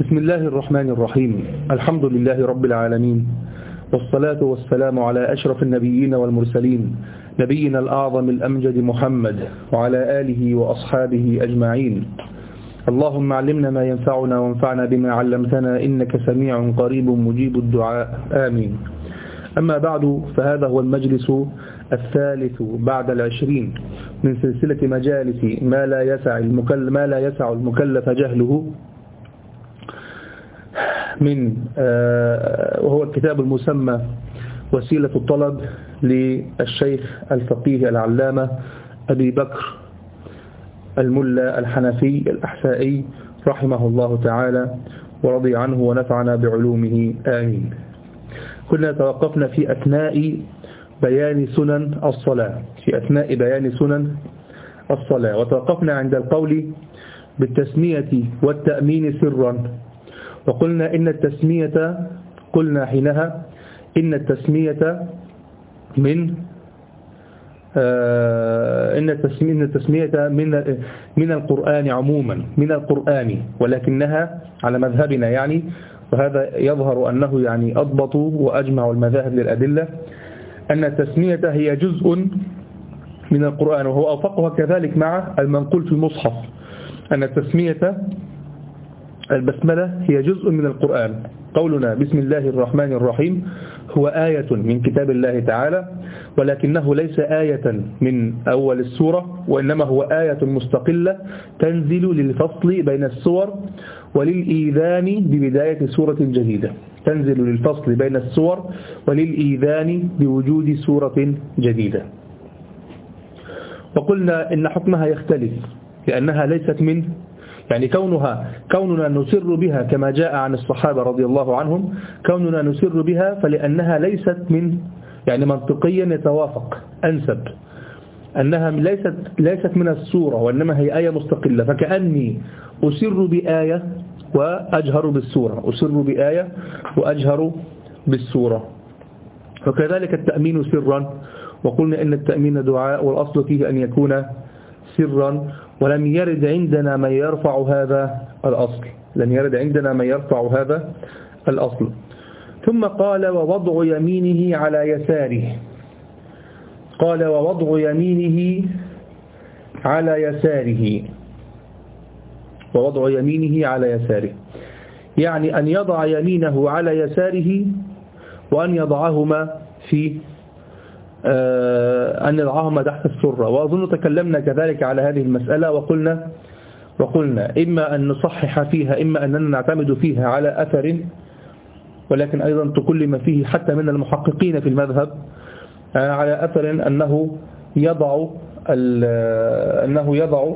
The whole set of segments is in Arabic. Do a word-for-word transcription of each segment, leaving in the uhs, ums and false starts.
بسم الله الرحمن الرحيم. الحمد لله رب العالمين، والصلاة والسلام على أشرف النبيين والمرسلين، نبينا الأعظم الأمجد محمد وعلى آله وأصحابه أجمعين. اللهم علمنا ما ينفعنا وانفعنا بما علمتنا، إنك سميع قريب مجيب الدعاء، آمين. أما بعد، فهذا هو المجلس الثالث بعد العشرين من سلسلة مجالس ما لا يسع المكلف, ما لا يسع المكلف جهله، من وهو الكتاب المسمى وسيلة الطلب للشيخ الفقيه العلامة أبي بكر الملا الحنفي الأحسائي رحمه الله تعالى ورضي عنه ونفعنا بعلومه، آمين. كنا توقفنا في أثناء بيان سنن الصلاة في أثناء بيان سنن الصلاة وتوقفنا عند القول بالتسمية والتأمين سرا، وقلنا إن التسمية قلنا حينها إن التسمية من آه إن التسمية, إن التسمية من من القرآن عموما، من القرآن، ولكنها على مذهبنا يعني، وهذا يظهر أنه يعني أضبط وأجمع المذاهب للأدلة، أن التسمية هي جزء من القرآن، وهو أوفقها كذلك مع المنقول في المصحف، أن التسمية البسملة هي جزء من القرآن. قولنا بسم الله الرحمن الرحيم هو آية من كتاب الله تعالى، ولكنه ليس آية من أول السورة، وإنما هو آية مستقلة تنزل للفصل بين السور وللإيذان ببداية سورة جديدة، تنزل للفصل بين السور وللإيذان بوجود سورة جديدة. وقلنا إن حكمها يختلف لأنها ليست من يعني كونها كوننا نسر بها كما جاء عن الصحابة رضي الله عنهم، كوننا نسر بها فلأنها ليست من يعني منطقيا يتوافق أنسب أنها ليست ليست من السورة، وإنما هي آية مستقلة، فكأني أسر بآية وأجهر بالسورة، أسر بآية وأجهر بالسورة. وكذلك التأمين سرا، وقلنا إن التأمين دعاء والأصل فيه أن يكون سرا، ولم يرد عندنا من يرفع هذا الأصل، لم يرد عندنا من يرفع هذا الأصل. ثم قال ووضع يمينه على يساره، قال ووضع يمينه على يساره، ووضع يمينه على يساره يعني أن يضع يمينه على يساره، وأن يضعهما في أن يضعهما تحت السرة. وأظن تكلمنا كذلك على هذه المسألة، وقلنا وقلنا إما أن نصحح فيها، إما أننا نعتمد فيها على أثر، ولكن أيضا تكلم فيه حتى من المحققين في المذهب على أثر أنه يضع أنه يضع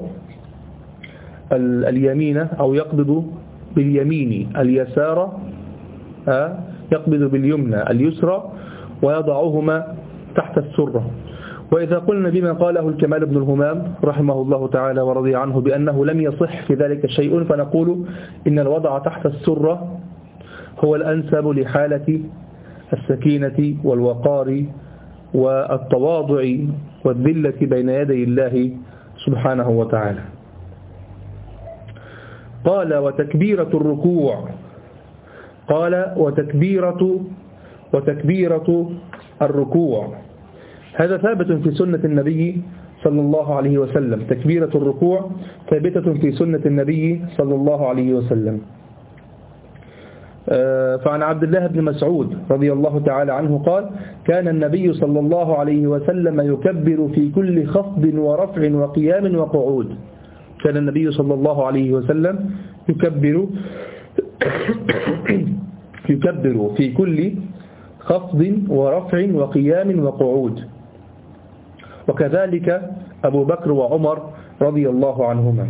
اليمين أو يقبض باليمين اليسار، يقبض باليمنى اليسرى، ويضعهما تحت السرة. وإذا قلنا بما قاله الكمال بن الهمام رحمه الله تعالى ورضي عنه بأنه لم يصح في ذلك شيء، فنقول إن الوضع تحت السرة هو الأنسب لحالة السكينة والوقار والتواضع والذلة بين يدي الله سبحانه وتعالى. قال وتكبيرة الركوع، قال وتكبيرة وتكبيرة الركوع، هذا ثابت في سنة النبي صلى الله عليه وسلم، تكبيرة الركوع ثابتة في سنة النبي صلى الله عليه وسلم. فعن عبد الله بن مسعود رضي الله تعالى عنه قال كان النبي صلى الله عليه وسلم يكبر في كل خفض ورفع وقيام وقعود، كان النبي صلى الله عليه وسلم يكبر يكبر في كل خفض ورفع وقيام وقعود، وكذلك أبو بكر وعمر رضي الله عنهما.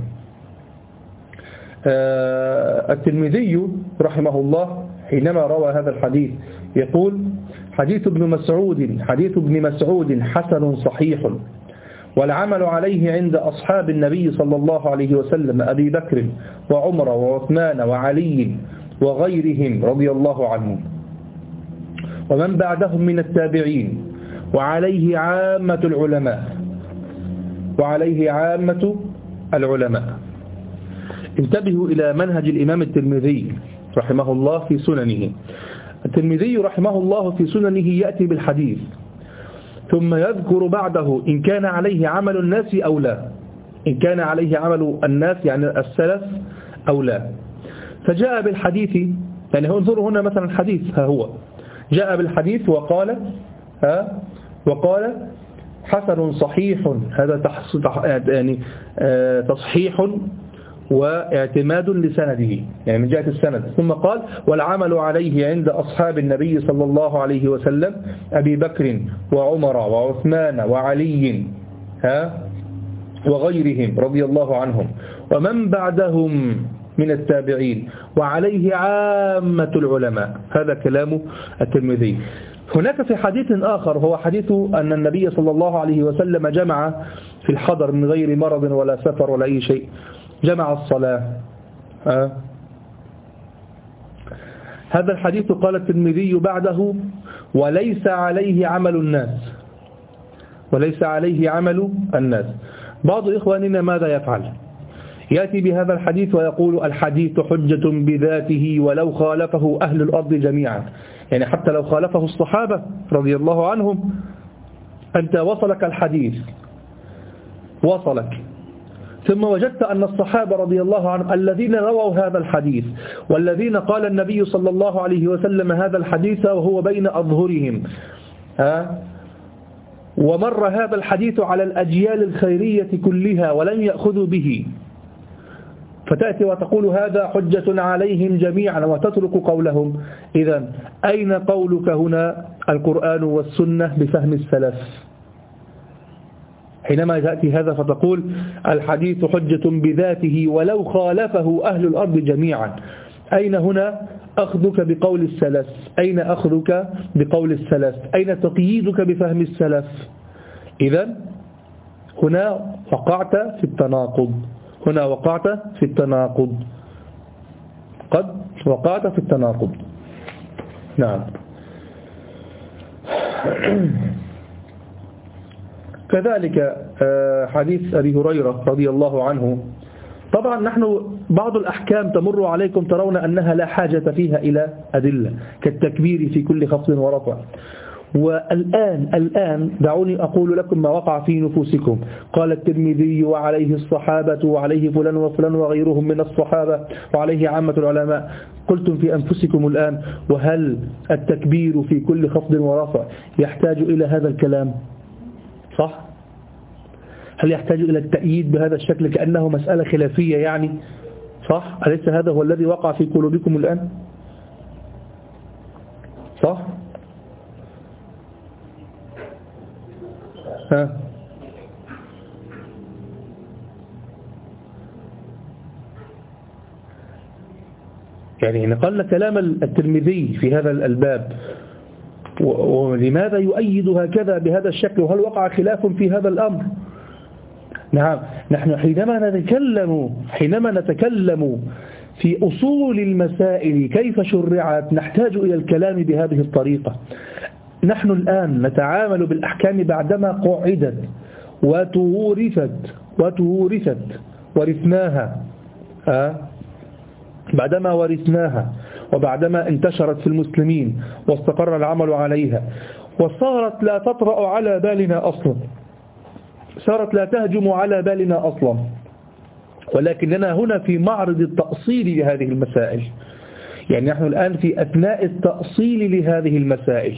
الترمذي رحمه الله حينما روى هذا الحديث يقول حديث ابن مسعود حديث ابن مسعود حسن صحيح، والعمل عليه عند أصحاب النبي صلى الله عليه وسلم أبي بكر وعمر وعثمان وعلي وغيرهم رضي الله عنهم ومن بعدهم من التابعين، وعليه عامة العلماء وعليه عامة العلماء انتبهوا إلى منهج الإمام الترمذي رحمه الله في سننه. الترمذي رحمه الله في سننه يأتي بالحديث ثم يذكر بعده إن كان عليه عمل الناس أو لا، إن كان عليه عمل الناس يعني السلف أو لا. فجاء بالحديث، يعني انظروا هنا مثلا الحديث، ها هو جاء بالحديث وقال ها وقال حسن صحيح، هذا يعني تصحيح واعتماد لسنده، يعني من جهة السند. ثم قال والعمل عليه عند أصحاب النبي صلى الله عليه وسلم أبي بكر وعمر وعثمان وعلي ها وغيرهم رضي الله عنهم ومن بعدهم من التابعين وعليه عامة العلماء. هذا كلام الترمذي. هناك في حديث آخر هو حديث أن النبي صلى الله عليه وسلم جمع في الحضر من غير مرض ولا سفر ولا أي شيء، جمع الصلاة. أه؟ هذا الحديث قال الترمذي بعده وليس عليه عمل الناس، وليس عليه عمل الناس. بعض إخواننا ماذا يفعل؟ يأتي بهذا الحديث ويقول الحديث حجة بذاته ولو خالفه أهل الأرض جميعا، يعني حتى لو خالفه الصحابة رضي الله عنهم، أنت وصلك الحديث وصلك ثم وجدت أن الصحابة رضي الله عنهم الذين رووا هذا الحديث والذين قال النبي صلى الله عليه وسلم هذا الحديث وهو بين أظهرهم ها ومر هذا الحديث على الأجيال الخيرية كلها ولم يأخذوا به، فتأتي وتقول هذا حجة عليهم جميعا وتترك قولهم. إذن أين قولك هنا القرآن والسنة بفهم السلف؟ حينما تأتي هذا فتقول الحديث حجة بذاته ولو خالفه أهل الأرض جميعا، أين هنا أخذك بقول السلف؟ أين أخذك بقول السلف؟ أين تقييدك بفهم السلف؟ إذن هنا وقعت في التناقض، هنا وقعت في التناقض، قد وقعت في التناقض. نعم. كذلك حديث أبي هريرة رضي الله عنه. طبعا نحن بعض الأحكام تمر عليكم ترون أنها لا حاجة فيها إلى أدلة كالتكبير في كل خفض ورفع. والآن الآن دعوني أقول لكم ما وقع في نفوسكم. قال الترمذي وعليه الصحابة وعليه فلان وفلان وغيرهم من الصحابة وعليه عامة العلماء. قلتم في أنفسكم الآن وهل التكبير في كل خفض ورفع يحتاج إلى هذا الكلام؟ صح؟ هل يحتاج إلى التأييد بهذا الشكل كأنه مسألة خلافية يعني؟ صح؟ أليس هذا هو الذي وقع في قلوبكم الآن؟ صح؟ ها؟ يعني نقل كلام الترمذي في هذا الباب، ولماذا يؤيد هكذا بهذا الشكل؟ وهل وقع خلاف في هذا الأمر؟ نعم، نحن حينما نتكلم حينما نتكلم في أصول المسائل كيف شرعت نحتاج إلى الكلام بهذه الطريقة. نحن الآن نتعامل بالأحكام بعدما قعدت وتورثت وتورثت ورثناها أه؟ بعدما ورثناها وبعدما انتشرت في المسلمين واستقر العمل عليها وصارت لا تطرأ على بالنا أصلا، صارت لا تهجم على بالنا أصلا، ولكننا هنا في معرض التأصيل لهذه المسائل. يعني نحن الآن في أثناء التأصيل لهذه المسائل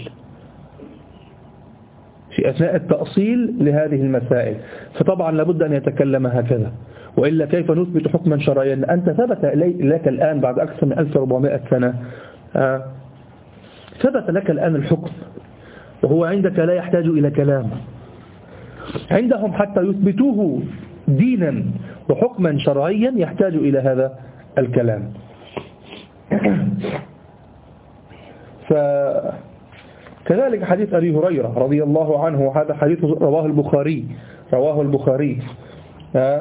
في أثناء التأصيل لهذه المسائل فطبعا لابد أن يتكلم هكذا، وإلا كيف نثبت حكما شرعيا؟ أنت ثبت لك الآن بعد أكثر من ألف وأربعمائة سنة آه ثبت لك الآن الحكم، وهو عندك لا يحتاج إلى كلام. عندهم حتى يثبتوه دينا وحكما شرعيا يحتاج إلى هذا الكلام. فكذلك حديث أبي هريرة رضي الله عنه، هذا حديث رواه البخاري رواه البخاري آه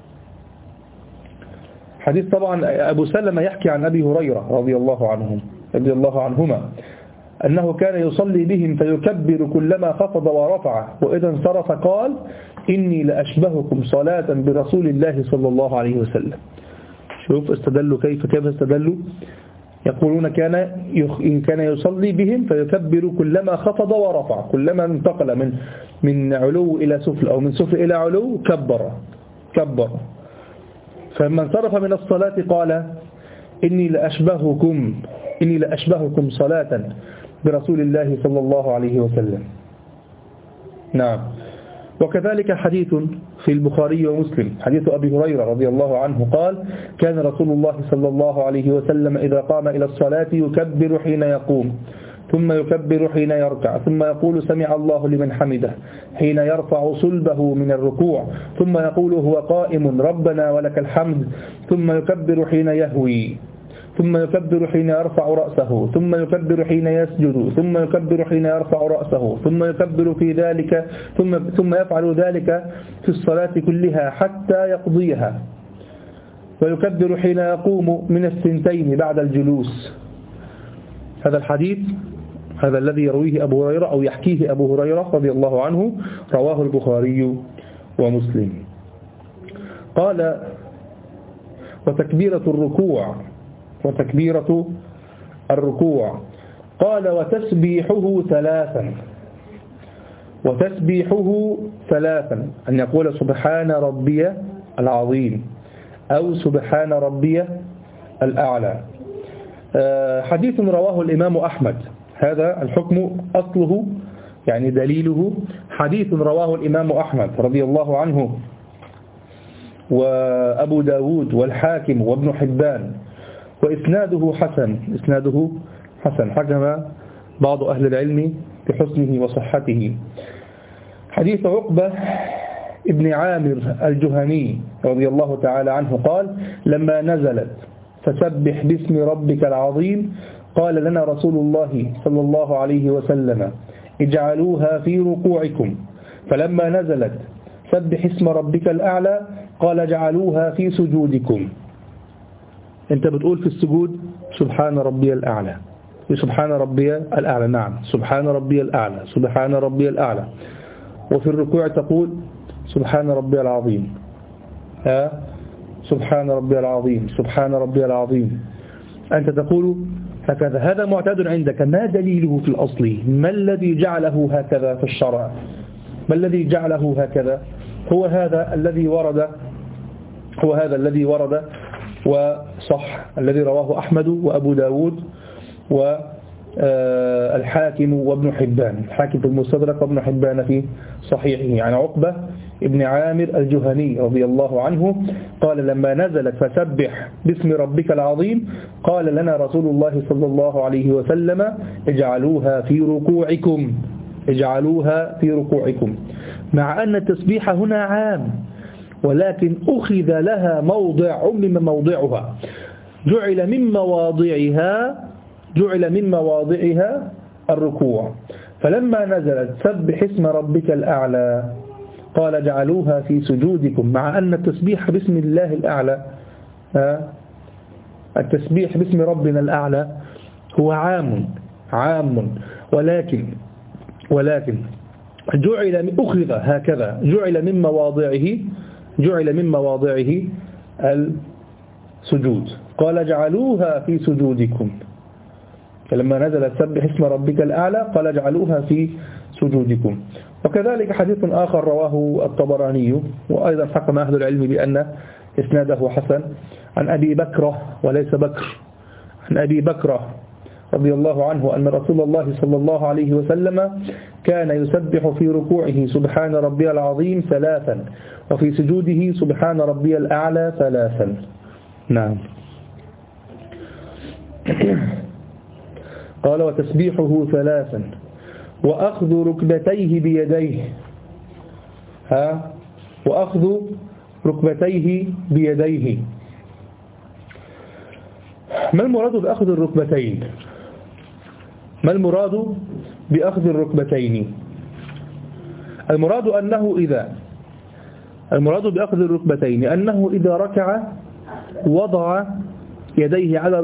حديث طبعا أبو سلمة يحكي عن أبي هريرة رضي الله عنهم رضي الله عنهما أنه كان يصلي بهم فيكبر كلما خفض ورفع، وإذا انصرف قال إني لأشبهكم صلاة برسول الله صلى الله عليه وسلم. شوف استدلوا كيف كيف استدلوا. يقولون كان كان يصلي بهم فيكبر كلما خفض ورفع، كلما انتقل من من علو إلى سفل أو من سفل إلى علو كبر كبر. فلما انصرف من الصلاة قال إني لأشبهكم إني لأشبهكم صلاة برسول الله صلى الله عليه وسلم. نعم. وكذلك حديث في البخاري ومسلم حديث أبي هريرة رضي الله عنه قال كان رسول الله صلى الله عليه وسلم إذا قام إلى الصلاة يكبر حين يقوم، ثم يكبر حين يركع، ثم يقول سمع الله لمن حمده حين يرفع صلبه من الركوع، ثم يقول هو قائم ربنا ولك الحمد، ثم يكبر حين يهوي، ثم يكبر حين يرفع رأسه، ثم يكبر حين يسجد، ثم يكبر حين يرفع رأسه، ثم يكبر في ذلك ثم ثم يفعل ذلك في الصلاة كلها حتى يقضيها، ويكبر حين يقوم من الثنتين بعد الجلوس. هذا الحديث هذا الذي يرويه أبو هريرة أو يحكيه أبو هريرة رضي الله عنه رواه البخاري ومسلم. قال وتكبيرة الركوع وتكبيرة الركوع قال وتسبيحه ثلاثا وتسبيحه ثلاثا أن يقول سبحان ربي العظيم أو سبحان ربي الأعلى. حديث رواه الإمام أحمد، هذا الحكم أصله يعني دليله حديث رواه الإمام أحمد رضي الله عنه وأبو داود والحاكم وابن حبان، وإسناده حسن إسناده حسن حكم بعض أهل العلم بحسنه وصحته. حديث عقبة ابن عامر الجهني رضي الله تعالى عنه قال لما نزلت فسبح باسم ربك العظيم قال لنا رسول الله صلى الله عليه وسلم اجعلوها في ركوعكم، فلما نزلت سبح اسم ربك الأعلى قال اجعلوها في سجودكم. انت بتقول في السجود سبحان ربي الأعلى سبحان ربي الأعلى نعم سبحان ربي الأعلى سبحان ربي الأعلى، وفي الركوع تقول سبحان ربي العظيم ها سبحان ربي العظيم سبحان ربي العظيم. أنت تقول هكذا، هذا معتاد عندك، ما دليله في الأصل؟ ما الذي جعله هكذا في الشرع؟ ما الذي جعله هكذا؟ هو هذا الذي ورد هو هذا الذي ورد وصح الذي رواه أحمد وأبو داود والحاكم وابن حبان، الحاكم في المستدرك وابن حبان في صحيحه عن عقبة ابن عامر الجهني رضي الله عنه قال لما نزلت فسبح باسم ربك العظيم قال لنا رسول الله صلى الله عليه وسلم اجعلوها في ركوعكم اجعلوها في ركوعكم، مع أن التسبيح هنا عام ولكن أخذ لها موضع عمم موضعها، جعل من مواضعها جعل من مواضعها الركوع، فلما نزلت سبح اسم ربك الأعلى قال جعلوها في سجودكم، مع أن التسبيح باسم الله الأعلى التسبيح باسم ربنا الأعلى هو عام عام ولكن ولكن جعل أخذ هكذا جعل من مواضعه جعل من مواضعه السجود، قال جعلوها في سجودكم، فلما نزل سبح اسم ربك الأعلى قال جعلوها في سجودكم. وكذلك حديث آخر رواه الطبراني وأيضا حكم أهل العلم بأن إسناده حسن عن أبي بكرة وليس بكر عن أبي بكرة رضي الله عنه أن رسول الله صلى الله عليه وسلم كان يسبح في ركوعه سبحان ربي العظيم ثلاثا وفي سجوده سبحان ربي الأعلى ثلاثا. نعم. قال وتسبيحه ثلاثا وأخذ ركبتيه بيديه ها وأخذ ركبتيه بيديه. ما المراد بأخذ الركبتين؟ ما المراد بأخذ الركبتين؟ المراد أنه إذا المراد بأخذ الركبتين أنه إذا ركع وضع يديه على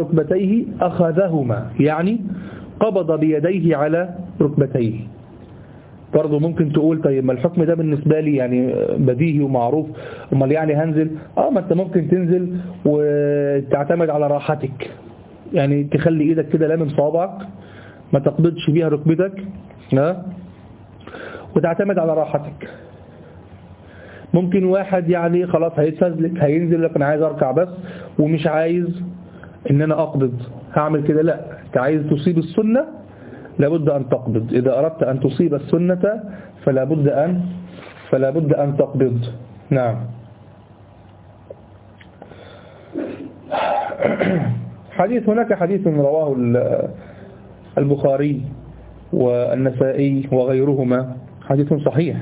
برضه ممكن تقول طيب ما الحكم ده بالنسبة لي يعني بديهي ومعروف، امال يعني هنزل؟ اه ما انت ممكن تنزل وتعتمد على راحتك، يعني تخلي ايدك كده لامم صوابعك ما تقبضش بيها ركبتك، ها، وتعتمد على راحتك. ممكن واحد يعني خلاص هيتفزلك هينزل لك انا عايز اركع بس ومش عايز ان انا اقبض، هعمل كده؟ لا، انت عايز تصيب السنة لابد ان تقبض، اذا اردت ان تصيب السنة فلا بد ان فلا بد ان تقبض. نعم. حديث هناك حديث رواه البخاري والنسائي وغيرهما، حديث صحيح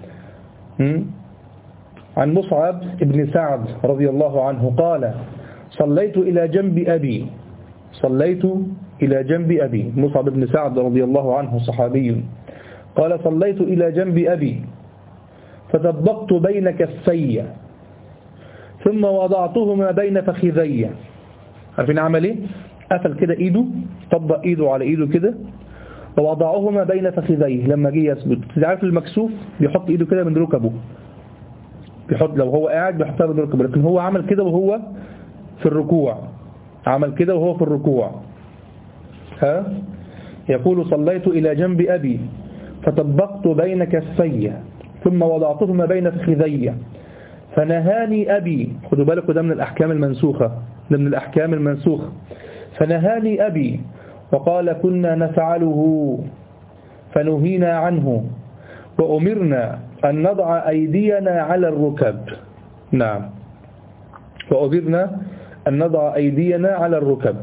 عن مصعب بن سعد رضي الله عنه قال صليت إلى جنب أبي صليت إلى جنب أبي مصعب بن سعد رضي الله عنه صحابي قال صليت إلى جنب أبي فطبقت بين كفي ثم وضعتهما بين فخذي. عارفين عمل ايه؟ قفل كده ايده، طبق ايده على ايده كده ووضعهما بين فخذيه. لما جه يثبت، عارف المكسوف بيحط ايده كده من ركبه، بيحط لو هو قاعد بيحطها من ركبه، لكن هو عمل كده وهو في الركوع، عمل كده وهو في الركوع. ها يقول صليت إلى جنب أبي فطبقت بين كفي ثم وضعتهما بين فخذي فنهاني أبي. خدوا بالكم ده من الأحكام المنسوخة، ده من الأحكام المنسوخة. فنهاني أبي وقال كنا نفعله فنهينا عنه وأمرنا أن نضع أيدينا على الركب. نعم، وأمرنا أن نضع أيدينا على الركب.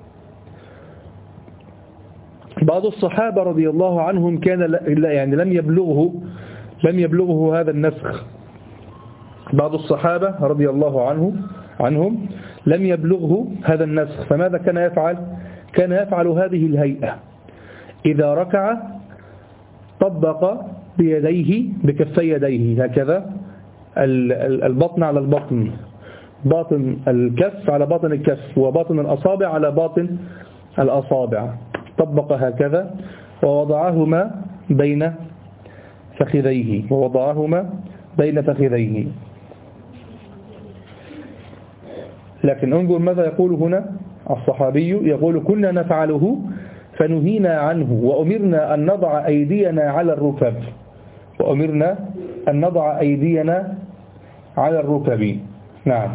بعض الصحابة رضي الله عنهم كان يعني لم يبلغه لم يبلغه هذا النسخ. بعض الصحابة رضي الله عنه عنهم لم يبلغه هذا النسخ، فماذا كان يفعل؟ كان يفعل هذه الهيئة: إذا ركع طبق بيديه بكفي يديه هكذا، البطن على البطن، باطن الكف على باطن الكف، وباطن الأصابع على باطن الأصابع، طبق هكذا ووضعهما بين فخذيه ووضعهما بين فخذيه. لكن انظر ماذا يقول هنا الصحابي، يقول كنا نفعله فنهينا عنه وأمرنا أن نضع أيدينا على الركب وأمرنا أن نضع أيدينا على الركب. نعم.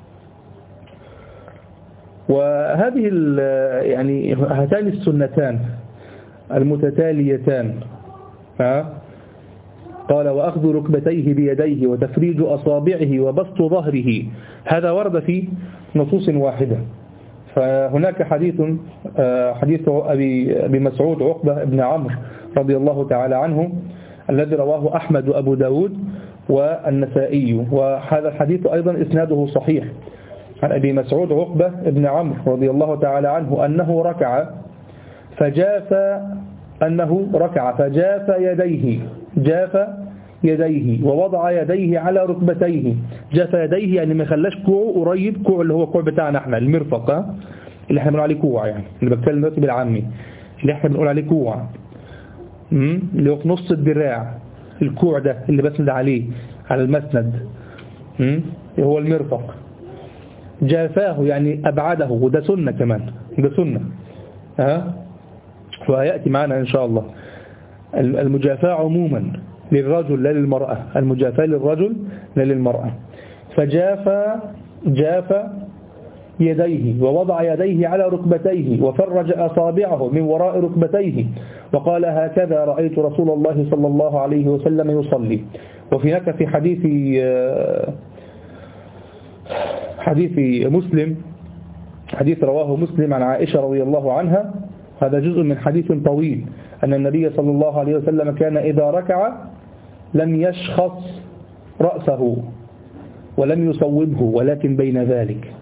وهذه يعني هاتان السنتان المتتاليتان، ها قال وأخذ ركبتيه بيديه وتفريج أصابعه وبسط ظهره، هذا ورد في نصوص واحدة. فهناك حديث حديث أبي أبي مسعود عقبة بن عمرو رضي الله تعالى عنه الذي رواه أحمد وأبو داود والنسائي، وهذا الحديث أيضا إسناده صحيح، عن أبي مسعود عقبة بن عمرو رضي الله تعالى عنه أنه ركع فجاف أنه ركع فجاف يديه جاف يديه ووضع يديه على ركبتيه. جاف يديه يعني ما خلاش كوعه قريب، كوع اللي هو كوع بتاعنا احنا المرفق اللي احنا بنقول عليه كوع، يعني اللي بتكلم دلوقتي بالعامي اللي احنا بنقول عليه كوع، اللي هو في نص الدراع، الكوع ده اللي بسند عليه على المسند هو المرفق. جافاه يعني أبعده، وده سنة كمان، ده سنة ها وهيأتي معنا إن شاء الله. المجافاة عموما للرجل لا للمرأة، المجافاة للرجل لا للمرأة. فجاف جاف يديه ووضع يديه على ركبتيه وفرج أصابعه من وراء ركبتيه وقال هكذا رأيت رسول الله صلى الله عليه وسلم يصلي. وفي هناك في حديث حديث مسلم، حديث رواه مسلم عن عائشة رضي الله عنها، هذا جزء من حديث طويل، أن النبي صلى الله عليه وسلم كان إذا ركع لم يشخص رأسه ولم يصوبه ولكن بين ذلك.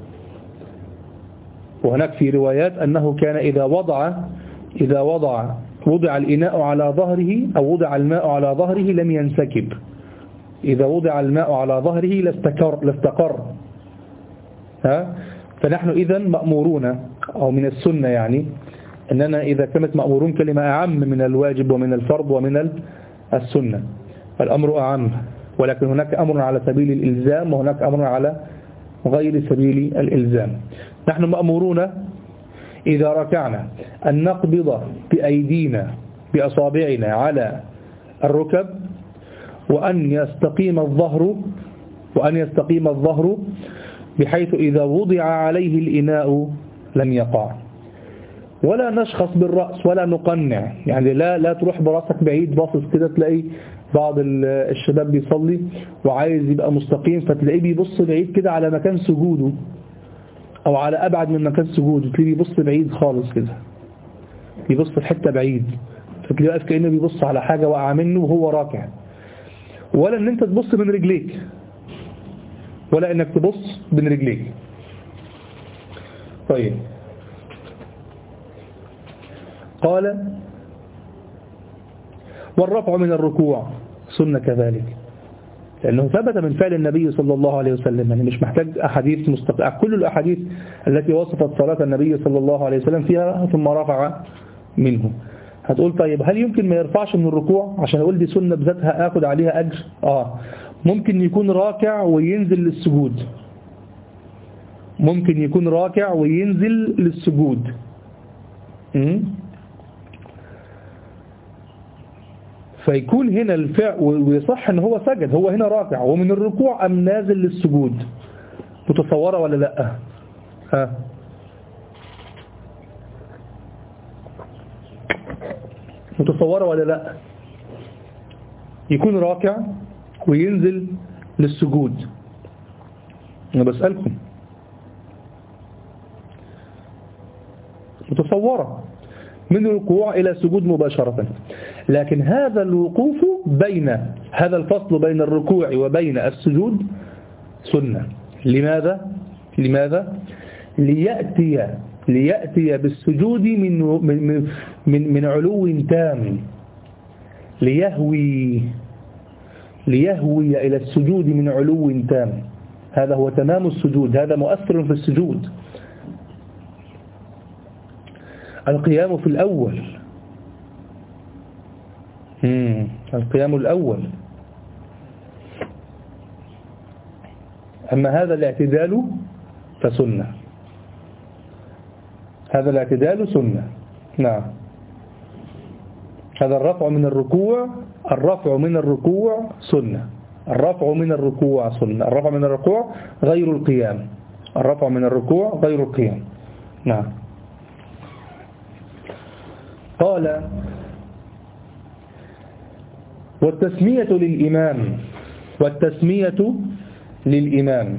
وهناك في روايات أنه كان إذا وضع إذا وضع وضع الإناء على ظهره أو وضع الماء على ظهره لم ينسكب، إذا وضع الماء على ظهره لاستقر, لاستقر. ها؟ فنحن إذن مأمورون أو من السنة يعني أننا إذا كانت مأمورون كلمة أعم من الواجب ومن الفرض ومن السنة. الأمر أعم، ولكن هناك أمر على سبيل الإلزام وهناك أمر على غير سبيل الإلزام. نحن مأمورون إذا ركعنا أن نقبض بأيدينا بأصابعنا على الركب، وأن يستقيم الظهر وأن يستقيم الظهر بحيث إذا وضع عليه الإناء لم يقع. ولا نشخص بالرأس ولا نقنع، يعني لا لا تروح براسك بعيد باصص كده، تلاقي بعض الشباب بيصلي وعايز يبقى مستقيم فتلاقيه بيبص بعيد كده على مكان سجوده أو على أبعد من مكان سجوده، تلاقيه بيبص بعيد خالص كده، بيبص في حتة بعيد، فتلاقيه واقف كأنه بيبص على حاجة وقع منه وهو راكع. ولا ان انت تبص بين رجليك، ولا انك تبص بين رجليك. طيب، قال والرفع من الركوع سنة كذلك، لأنه ثبت من فعل النبي صلى الله عليه وسلم، يعني مش محتاج أحاديث مستقلة، كل الأحاديث التي وصفت صلاة النبي صلى الله عليه وسلم فيها ثم رفع منه. هتقول طيب هل يمكن ما يرفعش من الركوع عشان أقول دي سنة بذاتها أخذ عليها أجر؟ آه ممكن يكون راكع وينزل للسجود، ممكن يكون راكع وينزل للسجود. م? فيكون هنا الفعل ويصح ان هو سجد، هو هنا راكع ومن الركوع ام نازل للسجود، متصوره ولا لا؟ ها متصوره ولا لا؟ يكون راكع وينزل للسجود. انا بسألكم، متصوره من الركوع إلى السجود مباشرة. لكن هذا الوقوف بين هذا الفصل بين الركوع وبين السجود سنة. لماذا؟ لماذا؟ ليأتي ليأتي بالسجود من من من, من علو تام، ليهوي ليهوي إلى السجود من علو تام. هذا هو تمام السجود، هذا مؤثر في السجود. القيام في الأول، مم. القيام الأول. أما هذا الاعتدال فسنة، هذا الاعتدال سنة. نعم، هذا الرفع من الركوع، الرفع من الركوع سنة، الرفع من الركوع سنة، الرفع من الركوع غير القيام، الرفع من الركوع غير القيام. نعم. قال والتسمية للإمام، والتسمية للإمام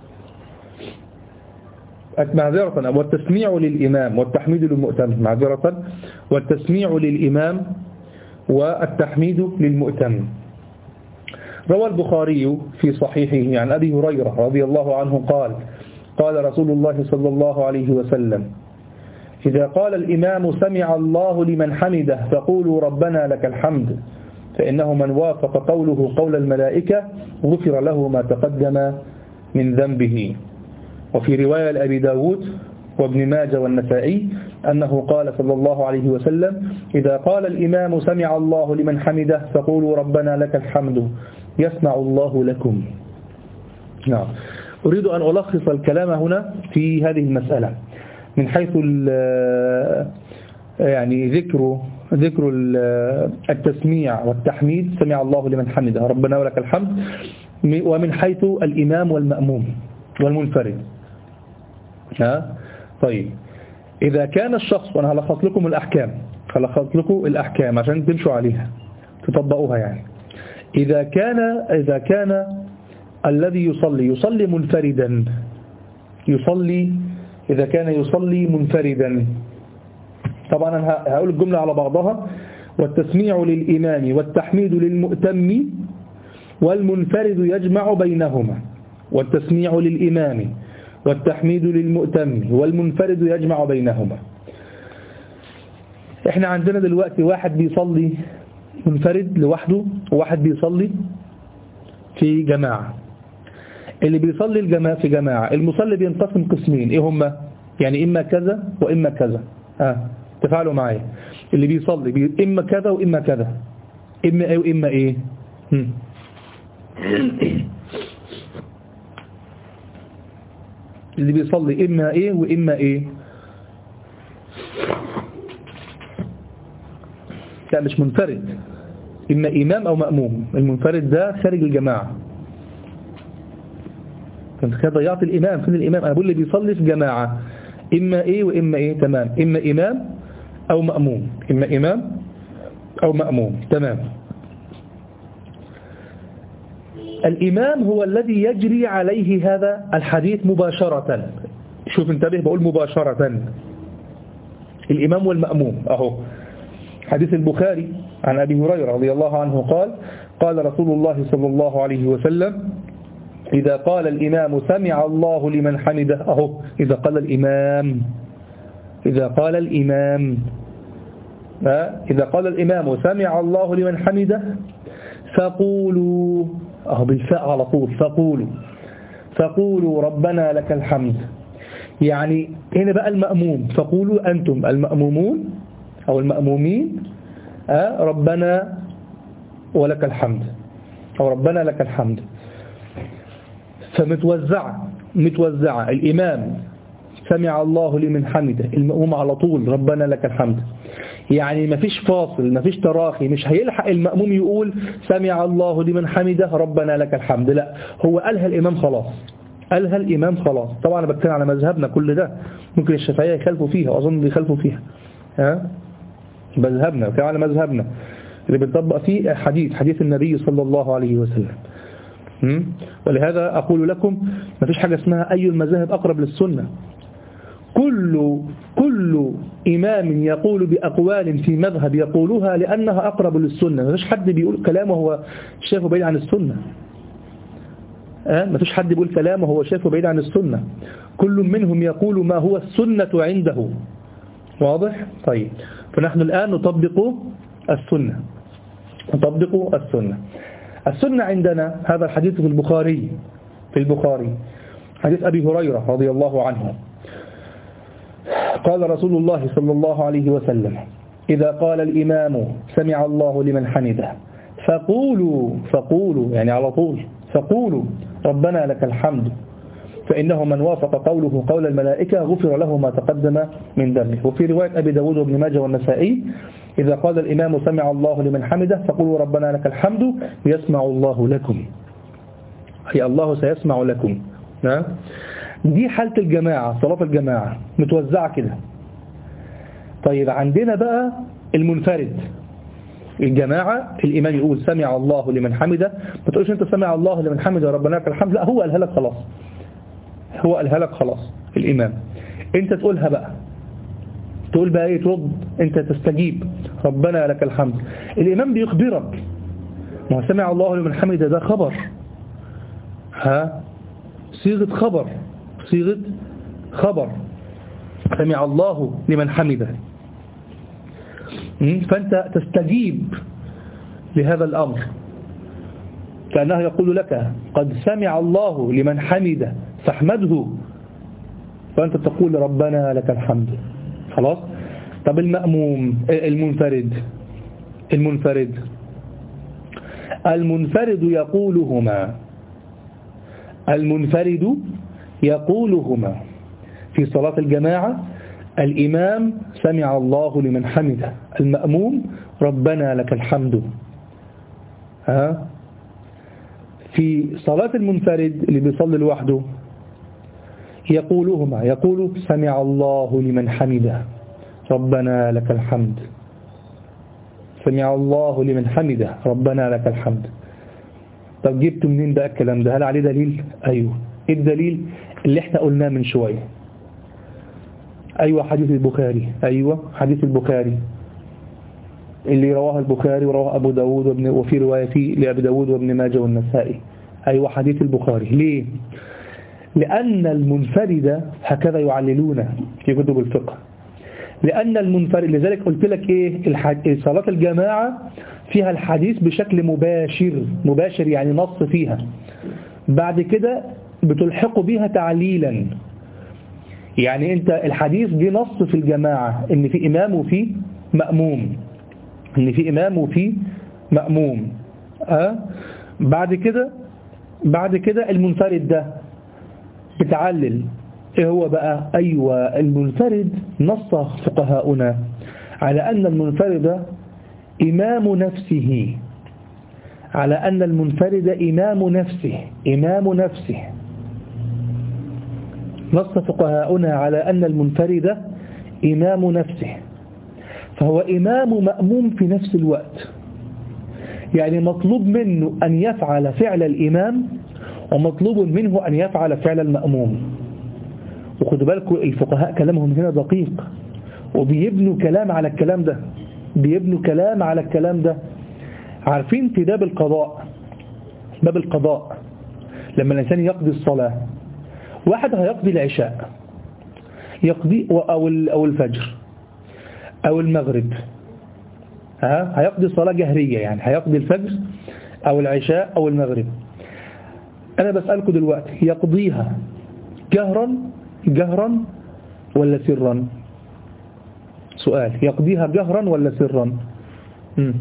معذرة، والتسميع للإمام والتحميد للمؤتم، معذرة، والتسميع للإمام والتحميد للمؤتم. روى البخاري في صحيحه عن أبي هريرة رضي الله عنه قال قال رسول الله صلى الله عليه وسلم إذا قال الإمام سمع الله لمن حمده فقولوا ربنا لك الحمد، فإنه من وافق قوله قول الملائكة غفر له ما تقدم من ذنبه. وفي رواية لأبي داود وابن ماجه والنسائي أنه قال صلى الله عليه وسلم إذا قال الإمام سمع الله لمن حمده فقولوا ربنا لك الحمد يسمع الله لكم. نعم. أريد أن ألخص الكلام هنا في هذه المسألة من حيث يعني ذكر ذكر التسميع والتحميد، سمع الله لمن حمده ربنا ولك الحمد، ومن حيث الإمام والمأموم والمنفرد. ها طيب، إذا كان الشخص، وأنا هلخص لكم الأحكام هلخص لكم الأحكام عشان تمشوا عليها تطبقوها يعني. إذا كان إذا كان الذي يصلي يصلي منفردا، يصلي إذا كان يصلي منفردا، طبعا أنا هقول الجملة على بعضها: والتسميع للإمام والتحميد للمؤتم والمنفرد يجمع بينهما. والتسميع للإمام والتحميد للمؤتم والمنفرد يجمع بينهما. احنا عندنا دلوقتي واحد بيصلي منفرد لوحده وواحد بيصلي في جماعة. اللي بيصلي الجماعة في جماعة المصلي بينقسم قسمين، ايه هما؟ يعني إما كذا وإما كذا. اه تفعلوا معايا، اللي بيصلي بي إما كذا وإما كذا، إما إيه وإما إيه؟ هم. اللي بيصلي إما إيه وإما إيه؟ لا مش منفرد، إما إمام أو مأموم. المنفرد ده خارج الجماعة. كنت كده ضيعت الإمام. فين الإمام؟ أنا بقول اللي بيصلي في جماعة إما إيه وإما إيه. تمام. إما إمام أو مأموم. إما إمام أو مأموم. تمام. الإمام هو الذي يجري عليه هذا الحديث مباشرة. شوف انتبه، بقول مباشرة. الإمام والمأموم أهو. حديث البخاري عن أبي هريرة رضي الله عنه قال قال رسول الله صلى الله عليه وسلم إذا قال الإمام سمع الله لمن حمده. أهو إذا قال الإمام إذا قال الإمام إذا قال الإمام سمع الله لمن حمده فقولوا، أهو بالفاء على طول، فقولوا فقولوا ربنا لك الحمد. يعني هنا بقى المأموم، فقولوا أنتم المأمومون أو المأمومين آه ربنا ولك الحمد أو ربنا لك الحمد. فمتوزعة متوزعة الإمام سمع الله لمن حمده، المأموم على طول ربنا لك الحمد. يعني مفيش فاصل، مفيش تراخي، مش هيلحق المأموم يقول سمع الله لمن حمده ربنا لك الحمد، لا هو قالها الإمام خلاص، قالها الإمام خلاص. طبعا أنا بتكلم على مذهبنا كل ده، ممكن الشافعية يخالفوا فيها وأظن بيخالفوا فيها ها مذهبنا، بتكلم على مذهبنا اللي بنطبق فيه حديث حديث النبي صلى الله عليه وسلم. ولهذا أقول لكم ما فيش حاجة اسمها أي المذاهب أقرب للسنة. كل كل إمام يقول بأقوال في مذهب يقولها لأنها أقرب للسنة. ما فيش حد بيقول كلامه هو شايفه بعيد عن السنة. أه؟ ما فيش حد بيقول كلامه هو شايفه بعيد عن السنة. كل منهم يقول ما هو السنة عنده. واضح؟ طيب، فنحن الآن نطبق السنة نطبق السنة السنة عندنا. هذا الحديث في البخاري في البخاري حديث أبي هريرة رضي الله عنه قال رسول الله صلى الله عليه وسلم إذا قال الإمام سمع الله لمن حمده فقولوا فقولوا يعني على طول فقولوا ربنا لك الحمد فإنه من وافق قوله قول الملائكة غفر له ما تقدم من ذنبه. وفي رواية أبي داود وابن ماجه والنسائي إذا قال الإمام سمع الله لمن حمده فقولوا ربنا لك الحمد يسمع الله لكم، أي الله سيسمع لكم. دي حالة الجماعة، صلاة الجماعة متوزعة كده. طيب عندنا بقى المنفرد. الجماعة الإمام يقول سمع الله لمن حمده، ما تقولش أنت سمع الله لمن حمده ربنا لك الحمد، لا هو قالها لك خلاص، هو قالها لك خلاص الإمام. أنت تقولها بقى، تقول بقى ايه، ترد أنت تستجيب ربنا لك الحمد. الإمام بيخبرك، ما هو سمع الله لمن حمده ده خبر، ها صيغة خبر صيغة خبر سمع الله لمن حمده. فأنت تستجيب لهذا الأمر كأنه يقول لك قد سمع الله لمن حمده فاحمده، فأنت تقول ربنا لك الحمد. خلاص. طب المأموم المنفرد المنفرد المنفرد يقولهما المنفرد يقولهما في صلاة الجماعة. الإمام سمع الله لمن حمده، المأموم ربنا لك الحمد. ها في صلاة المنفرد اللي بيصلي لوحده يقولهما، يقول سمع الله لمن حمده ربنا لك الحمد، سمع الله لمن حمده ربنا لك الحمد. طب جبت منين بقى الكلام ده؟ هل عليه دليل؟ أيوه. إيه الدليل؟ اللي احنا قلناه من شوية. أيوة حديث البخاري، أيوة حديث البخاري اللي رواه البخاري ورواه أبو داود وابن وفي رواية فيه لأبي داود وابن ماجه والنسائي. أيوة حديث البخاري. ليه؟ لأن المنفرد هكذا يعللون في كتب الفقه، لأن المنفرد، لذلك قلت لك إيه، صلاة الجماعة فيها الحديث بشكل مباشر، مباشر يعني نص فيها، بعد كده بتلحق بها تعليلا. يعني انت الحديث دي نص في الجماعة ان في امام وفي مأموم، ان في امام وفي مأموم. أه؟ بعد كده بعد كده المنفرد ده بتعلل ايه هو بقى؟ ايوه المنفرد نص فقهاؤنا على ان المنفرد امام نفسه، على ان المنفرد امام نفسه امام نفسه نص فقهاؤنا على ان المنفرد امام نفسه، فهو امام مأموم في نفس الوقت. يعني مطلوب منه ان يفعل فعل الامام ومطلوب منه ان يفعل فعل المأموم. وخدوا بالكم الفقهاء كلامهم هنا دقيق، وبيبنوا كلام على الكلام ده بيبنوا كلام على الكلام ده. عارفين في باب القضاء باب القضاء لما الإنسان يقضي الصلاة، واحد هيقضي العشاء يقضي أو أو الفجر أو المغرب، ها هيقضي صلاة جهرية، يعني هيقضي الفجر أو العشاء أو المغرب. أنا بسألكم دلوقتي يقضيها جهرا جهرا ولا سرا؟ سؤال، يقضيها جهرا ولا سرا؟ مم.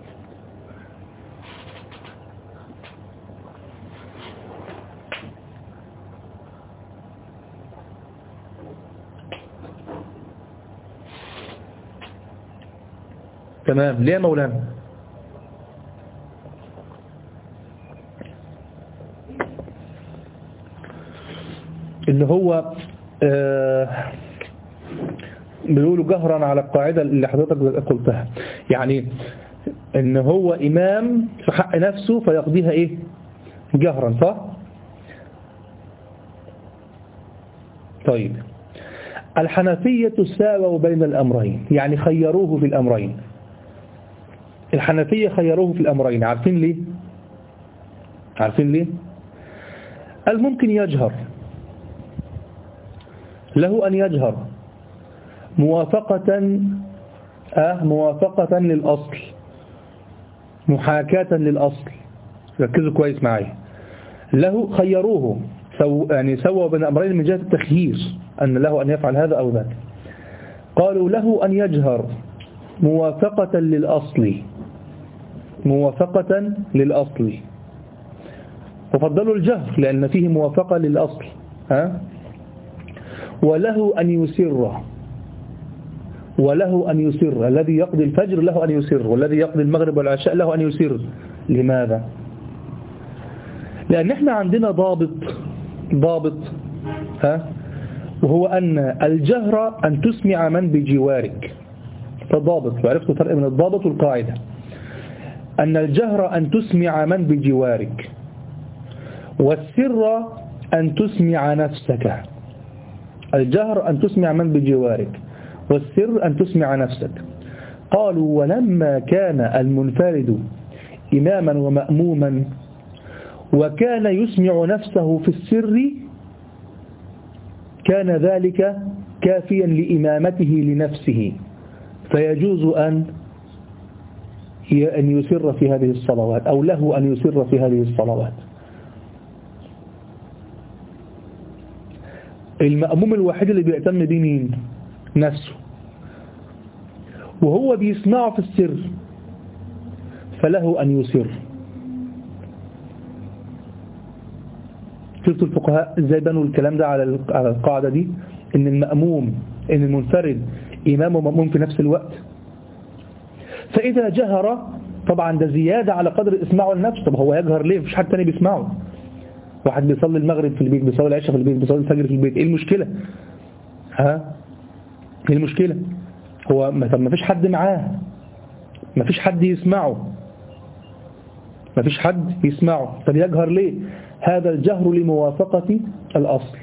تمام. ليه يا مولانا؟ اللي هو آه بيقولوا جهرا على القاعدة اللي حضرتك قلتها، يعني ان هو امام في حق نفسه فيقضيها ايه؟ جهرا، صح؟ طيب الحنفية ساووا بين الامرين، يعني خيروه في الامرين. الحنفية خيروه في الامرين، عارفين ليه؟ عارفين ليه؟ قال ممكن يجهر، له أن يجهر موافقة آه موافقة للأصل، محاكاة للأصل. ركزوا كويس معايا. له خيروه سو يعني سووا بين أمرين من جهة التخيير، أن له أن يفعل هذا أو ذاك. قالوا له أن يجهر موافقة للأصل موافقة للأصل وفضلوا الجهر لأن فيه موافقة للأصل. ها وله أن يسر وله أن يسر الذي يقضي الفجر له أن يسر، والذي يقضي المغرب والعشاء له أن يسر. لماذا؟ لأن احنا عندنا ضابط ضابط ها وهو أن الجهر أن تسمع من بجوارك. فالضابط، وعرفتوا فرق من الضابط والقاعدة، أن الجهر أن تسمع من بجوارك، والسر أن تسمع نفسك. الجهر أن تسمع من بجوارك، والسر أن تسمع نفسك. قالوا ولما كان المنفرد إماما ومأموما وكان يسمع نفسه في السر كان ذلك كافيا لإمامته لنفسه، فيجوز أن أن يسر في هذه الصلوات، أو له أن يسر في هذه الصلوات. المأموم الوحيد اللي بيهتم بيه مين؟ نفسه، وهو بيسمعه في السر فله أن يسر. شفتوا الفقهاء ازاي بنوا الكلام ده على القاعدة دي، ان المأموم ان المنفرد إمام ومأموم في نفس الوقت. فإذا جهر طبعا ده زيادة على قدر اسماعه لنفسه. طب هو يجهر ليه؟ مفيش حد تاني بيسمعه. واحد بيصلي المغرب في البيت، بيصلي العشاء في البيت، بيصلي الفجر في البيت، ايه المشكلة؟ ها ايه المشكلة؟ هو طب ما فيش حد معاه، ما فيش حد يسمعه ما فيش حد يسمعه طب يجهر ليه؟ هذا الجهر لموافقة الأصل.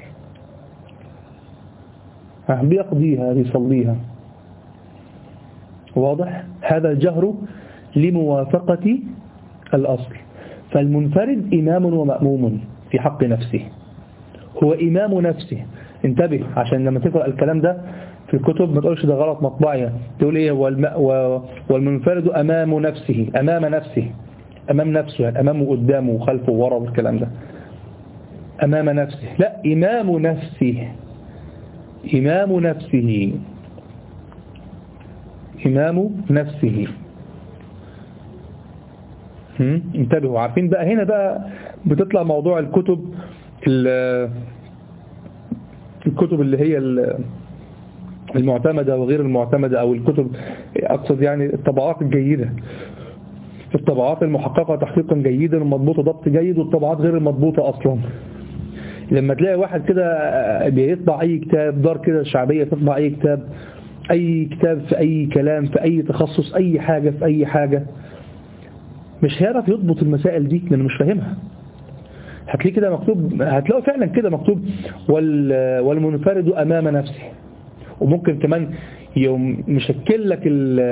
بيقضيها بيصليها، واضح؟ هذا الجهر لموافقة الأصل. فالمنفرد إمام ومأموم في حق نفسه، هو إمام نفسه. انتبه عشان لما تقرأ الكلام ده في الكتب ما تقولش ده غلط مطبعي، تقول ايه والمنفرد أمام نفسه، أمام نفسه، أمام نفسه يعني أمامه وقدامه وخلفه وورا والكلام ده، أمام نفسه. لا، إمام نفسه، إمام نفسه إمام نفسه انتبهوا. عارفين بقى هنا بقى بتطلع موضوع الكتب الكتب اللي هي المعتمدة وغير المعتمدة، أو الكتب أقصد يعني الطبعات الجيدة، الطبعات المحققة تحقيقا جيدا والمضبوطة ضبط جيد، والطبعات غير المضبوطة أصلا. لما تلاقي واحد كده بيطبع أي كتاب، دار كده شعبية تطبع أي كتاب، أي كتاب في أي كلام في أي تخصص، أي حاجة في أي حاجة، مش هيعرف يضبط المسائل دي لأنه مش فاهمها. هتلاقي كده مكتوب، هتلاقوا فعلا كده مكتوب والمنفرد أمام نفسه، وممكن كمان يوم مشكل لك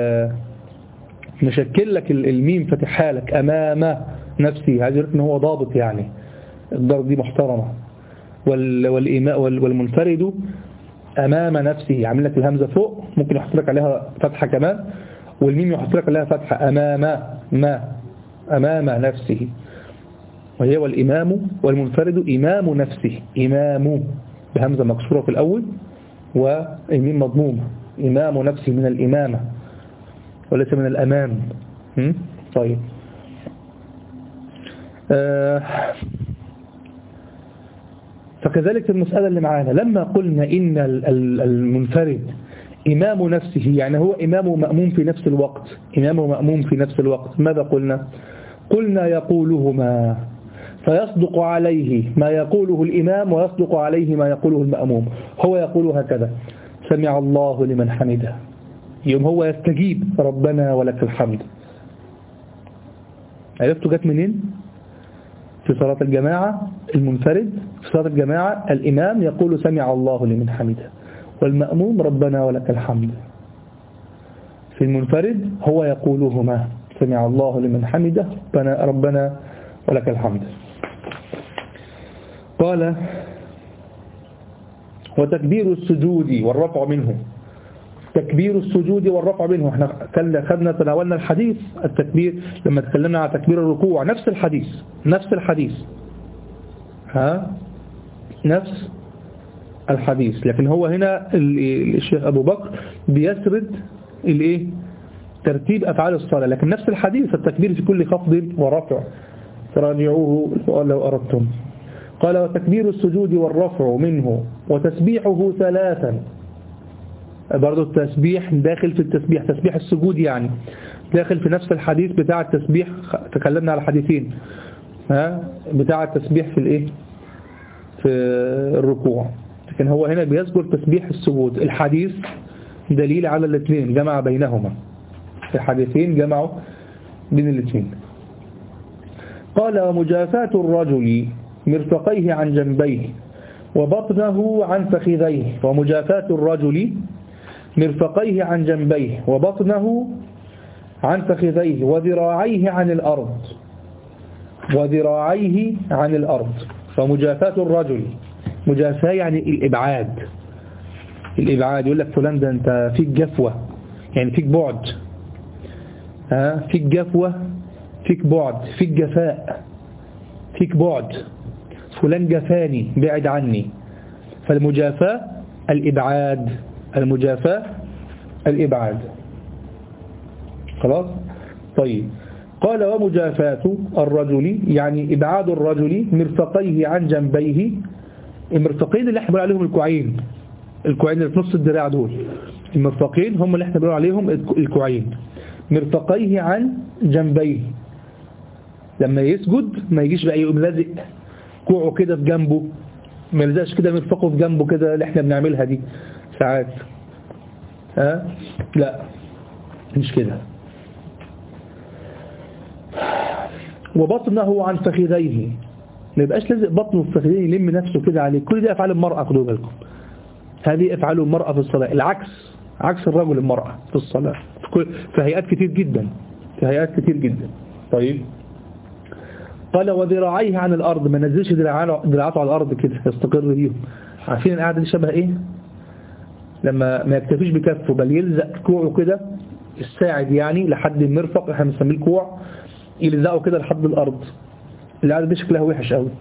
مشكل لك الميم فتحها لك أمام نفسي، عايز يقول ان هو ضابط، يعني الضرب دي محترمة. والإماء والمنفرد أمام نفسه، عامل لك الهمزة فوق، ممكن يحط لك عليها فتحة كمان، والميم يحط لك عليها فتحة أمام ما أمام نفسه، وهي والإمام والمنفرد إمام نفسه، إمام بهمزة مكسورة في الأول والميم مضمومة، إمام نفسه من الإمامة وليس من الأمام. طيب آه فكذلك المسألة اللي معانا لما قلنا إن المنفرد إمام نفسه، يعني هو إمام ومأموم في نفس الوقت، إمام ومأموم في نفس الوقت، ماذا قلنا؟ قلنا يقولهما، فيصدق عليه ما يقوله الإمام ويصدق عليه ما يقوله المأموم. هو يقول هكذا سمع الله لمن حمده، يوم هو يستجيب ربنا ولك الحمد. عرفتوا جت منين؟ في صلاة الجماعة المنفرد في صلاة الجماعة الإمام يقول سمع الله لمن حمده، والمأموم ربنا ولك الحمد. في المنفرد هو يقولهما سمع الله لمن حمده ربنا, ربنا ولك الحمد. قال وتكبير السجود والرفع منه، تكبير السجود والرفع منه، احنا خدنا تناولنا الحديث التكبير لما تكلمنا على تكبير الركوع، نفس الحديث نفس الحديث ها نفس الحديث، لكن هو هنا الشيخ أبو بكر بيسرد الايه ترتيب أفعال الصلاة، لكن نفس الحديث التكبير في كل خفض ورفع، فراجعوه لو أردتم. قال وتكبير السجود والرفع منه وتسبيحه ثلاثا، برضو التسبيح داخل في التسبيح، تسبيح السجود يعني داخل في نفس الحديث بتاع التسبيح، تكلمنا على حديثين ها بتاع التسبيح في الايه في الركوع، لكن هو هنا بيذكر تسبيح السجود. الحديث دليل على الاثنين، جمع بينهما، الحديثين جمعوا بين الاثنين. قال ومجافاة الرجل مرفقيه عن جنبيه وبطنه عن فخذيه، ومجافاة الرجل مرفقيه عن جنبيه وبطنه عن فخذيه وذراعيه عن الأرض، وذراعيه عن الأرض. فمجافاة الرجل، مجافاة يعني الإبعاد، الإبعاد يقول لك فلان ده أنت فيك جفوة، يعني فيك بعد، ها فيك جفوة، فيك بعد، فيك جفاء، فيك بعد، فلان جفاني بعد عني. فالمجافاة الإبعاد، المجافاة الإبعاد. خلاص طيب. قال ومجافاة الرجل يعني إبعاد الرجل مرفقيه عن جنبيه، المرفقين اللي احنا بنقول عليهم الكوعين، الكوعين اللي في نص الدراع دول، المرفقين هم اللي احنا بنقول عليهم الكوعين. مرفقيه عن جنبيه، لما يسجد ما يجيش بقى يقوم لازق كوعه كده في جنبه، ما يلزقش كده مرفقه في جنبه كده اللي احنا بنعملها دي ساعات، ها لا مش كده. وبطنه عن فخذيه، ما يبقاش لازق بطنه في فخذيه يلم نفسه كده عليه. كل دي افعال المرأة، خدوا بالكم، هذه افعال المرأة في الصلاة، العكس عكس الرجل المرأة في الصلاة في, كل في هيئات كتير جدا، في هيئات كتير جدا. طيب قال وذراعيه عن الأرض، ما نزلش دراعاته على الأرض كده يستقر بيهم. عارفين القعدة دي شبه ايه؟ لما ما يكتفيش بكفه بل يلزق كوعه كده الساعد يعني لحد المرفق، احنا بنسميه الكوع، يلزقه كده لحد الأرض. القعدة دي شكلها وحش قوي،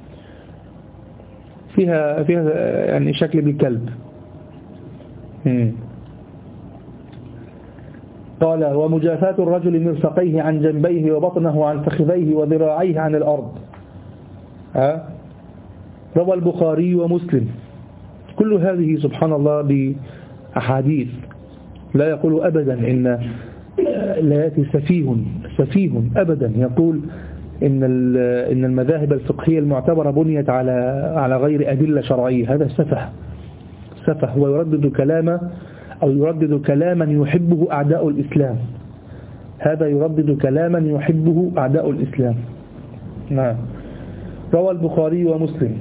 فيها فيها يعني شكل بالكلب. قال ومجافاة الرجل مرفقيه عن جنبيه وبطنه عن فخذيه وذراعيه عن الأرض. ها روى البخاري ومسلم. كل هذه سبحان الله بأحاديث لا يقول أبدا إن لا يأتي سفيه سفيه أبدا يقول إن إن المذاهب الفقهية المعتبرة بنيت على على غير أدلة شرعية. هذا سفه سفه ويردد كلاما أو يردد كلاما يحبه أعداء الإسلام. هذا يردد كلاما يحبه أعداء الإسلام. نعم. روى البخاري ومسلم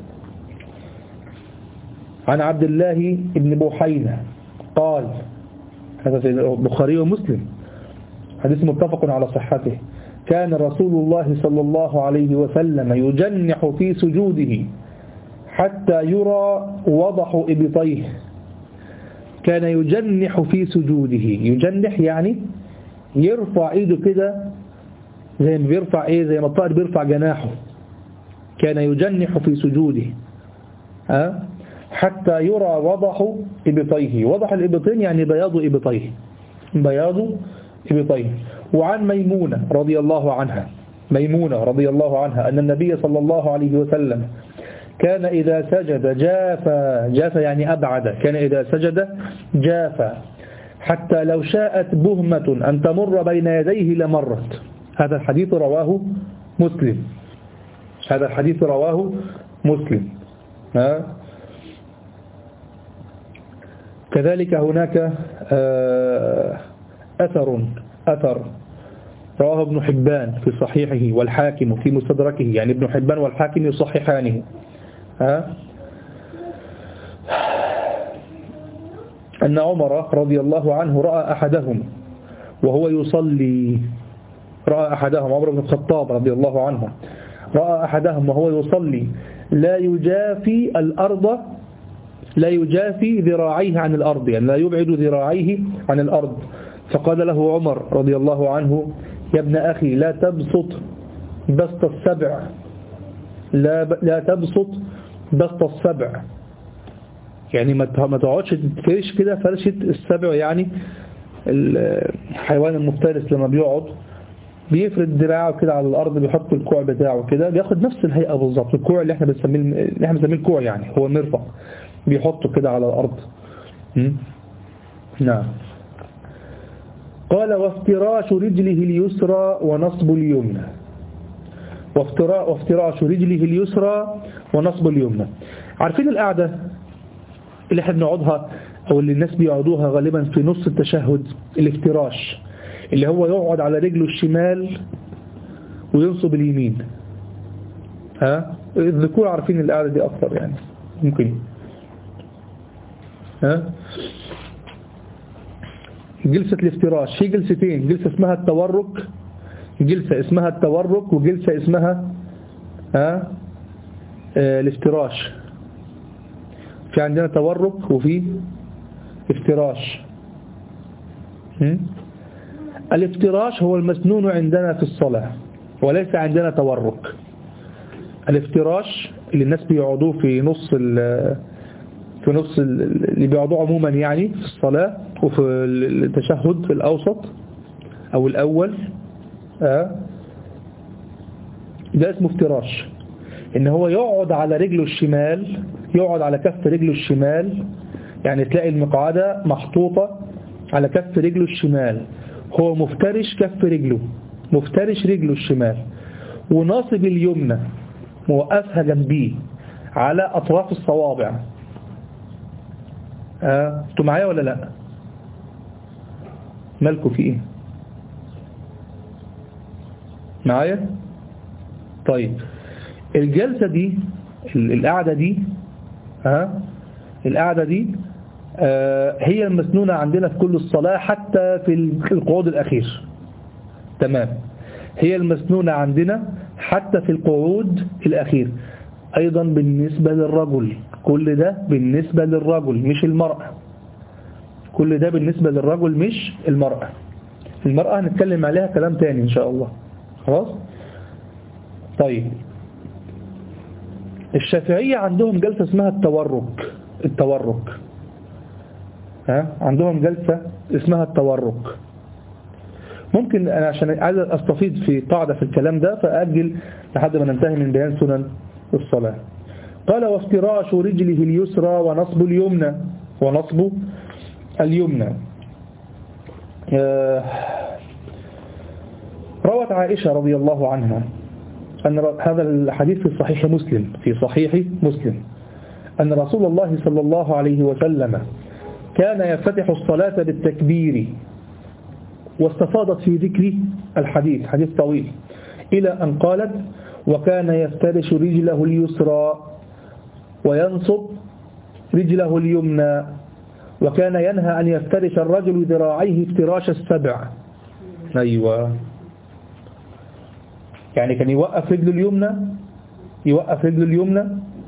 عن عبد الله بن بحينة قال، هذا في البخاري ومسلم حديث متفق على صحته، كان رسول الله صلى الله عليه وسلم يجنح في سجوده حتى يرى وضح إبطيه. كان يجنح في سجوده. يجنح يعني يرفع ايده كده زي ما بيرفع ايه زي ما الطائر بيرفع جناحه. كان يجنح في سجوده ها حتى يرى وضح إبطيه. وضح الإبطين يعني بياض إبطيه بياض إبطيه. وعن ميمونة رضي الله عنها ميمونة رضي الله عنها أن النبي صلى الله عليه وسلم كان إذا سجد جافا. جافا يعني أبعد. كان إذا سجد جافا حتى لو شاءت بهمة أن تمر بين يديه لمرت. هذا الحديث رواه مسلم. هذا الحديث رواه مسلم. ها كذلك هناك أثر أثر رواه ابن حبان في صحيحه والحاكم في مستدركه. يعني ابن حبان والحاكم يصححانه. ها أن عمر رضي الله عنه رأى أحدهم وهو يصلي. رأى أحدهم عمر بن الخطاب رضي الله عنه رأى أحدهم وهو يصلي لا يجافي الأرض لا يجافي ذراعيه عن الأرض، يعني لا يبعد ذراعيه عن الأرض. فقال له عمر رضي الله عنه يا ابن أخي لا تبسط بسط السبع لا, ب... لا تبسط بسط السبع، يعني ما تقعدش تفرش كده فرشة السبع. يعني الحيوان المفترس لما بيقعد بيفرد دراعه كده على الأرض، بيحط الكوع بتاعه كده، بياخد نفس الهيئة بالظبط. الكوع اللي احنا بنسميه اللي احنا بنسميه الكوع يعني هو المرفق، بيحطه كده على الأرض. م? نعم. قال وافتراش رجله اليسرى ونصب اليمنى. وافتراش رجله اليسرى ونصب اليمنى. عارفين القعدة اللي احنا بنقعدها او اللي الناس بيقعدوها غالبا في نص التشهد؟ الافتراش اللي هو يقعد على رجله الشمال وينصب اليمين. ها الذكور عارفين القعدة دي اكثر يعني ممكن. ها جلسة الافتراش في جلستين، جلسة اسمها التورك جلسة اسمها التورك وجلسة اسمها ها اه الافتراش. في عندنا تورك وفي افتراش. م? الافتراش هو المسنون عندنا في الصلاة وليس عندنا تورك. الافتراش اللي الناس بيقعدوه في نص في نص اللي بيقعدوه عموما يعني في الصلاة وفي التشهد في الأوسط أو الأول آه ده اسمه افتراش. إن هو يقعد على رجله الشمال، يقعد على كف رجله الشمال، يعني تلاقي المقعدة محطوطة على كف رجله الشمال، هو مفترش كف رجله مفترش رجله الشمال وناصب اليمنى موقفها جنبيه على أطراف الصوابع. اه انتوا معايا ولا لا؟ مالكوا في ايه؟ معايا؟ طيب الجلسة دي القعدة دي ها آه القعدة دي آه هي المسنونة عندنا في كل الصلاة حتى في القعود الأخير. تمام، هي المسنونة عندنا حتى في القعود الأخير. أيضا بالنسبة للرجل، كل ده بالنسبة للرجل مش المرأة. كل ده بالنسبة للرجل مش المرأة. المرأة هنتكلم عليها كلام تاني إن شاء الله. خلاص؟ طيب الشافعية عندهم جلسة اسمها التورك. التورك ها عندهم جلسة اسمها التورك. ممكن أنا عشان عايز أستفيد في قاعدة في الكلام ده فأجل لحد ما ننتهي من بيان سنن الصلاة. قال وافتراش رجله اليسرى ونصب اليمنى ونصب اليمنى. روت عائشة رضي الله عنها أن هذا الحديث في صحيح مسلم في صحيح مسلم أن رسول الله صلى الله عليه وسلم كان يفتتح الصلاة بالتكبير، واستفاضت في ذكر الحديث حديث طويل إلى أن قالت وكان يفترش رجله اليسرى وينصب رجله اليمنى، وكان ينهى أن يفترش الرجل ذراعيه افتراش السبع. أيوة، يعني كان يوقف رجله اليمنى يوقف رجله اليمنى